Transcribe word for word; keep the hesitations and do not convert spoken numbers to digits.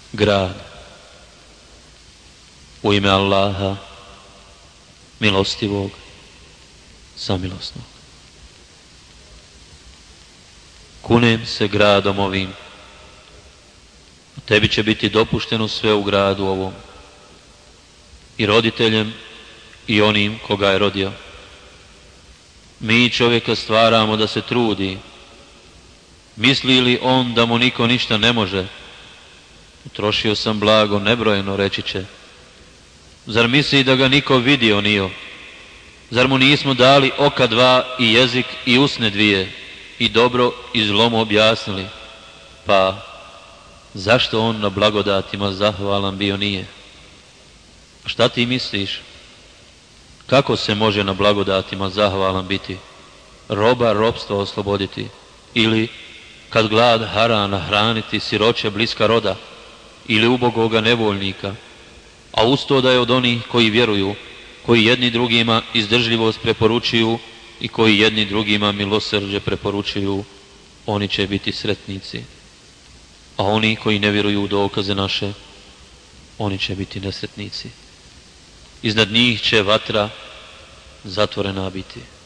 grad. U ime Allaha, milostivog, samilosnog. Kunem se gradom ovim, tebi će biti dopušteno sve u gradu ovom, i roditeljem i onim koga je rodio. Mi čovjeka stvaramo da se trudi. Misli li on da mu niko ništa ne može? Utrošio sam blago nebrojeno, reći će. Zar misli da ga niko vidio nije? Zar mu nismo dali oka dva i jezik i usne dvije i dobro i zlo mu objasnili? Pa zašto on na blagodatima zahvalan bio nije? A šta ti misliš? Kako se može na blagodatima zahvalan biti? Roba robstva osloboditi? Ili kad glad hara nahraniti siroće bliska roda? Ili ubogoga nevoljnika? A usto da je od onih koji vjeruju, koji jedni drugima izdržljivost preporučuju i koji jedni drugima milosrđe preporučuju, oni će biti sretnici. A oni koji ne vjeruju u dokaze naše, oni će biti nesretnici. Iznad njih će vatra zatvorena biti.